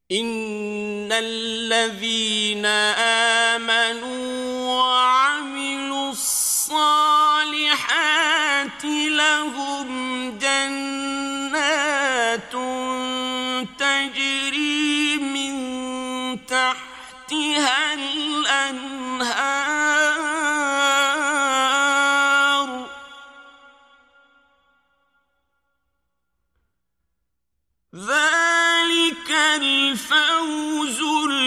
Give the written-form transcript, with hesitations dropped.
إن الذين آمنوا وعملوا الصالحات لهم جنات تجري من تحتها الأنهار ذلك الفوز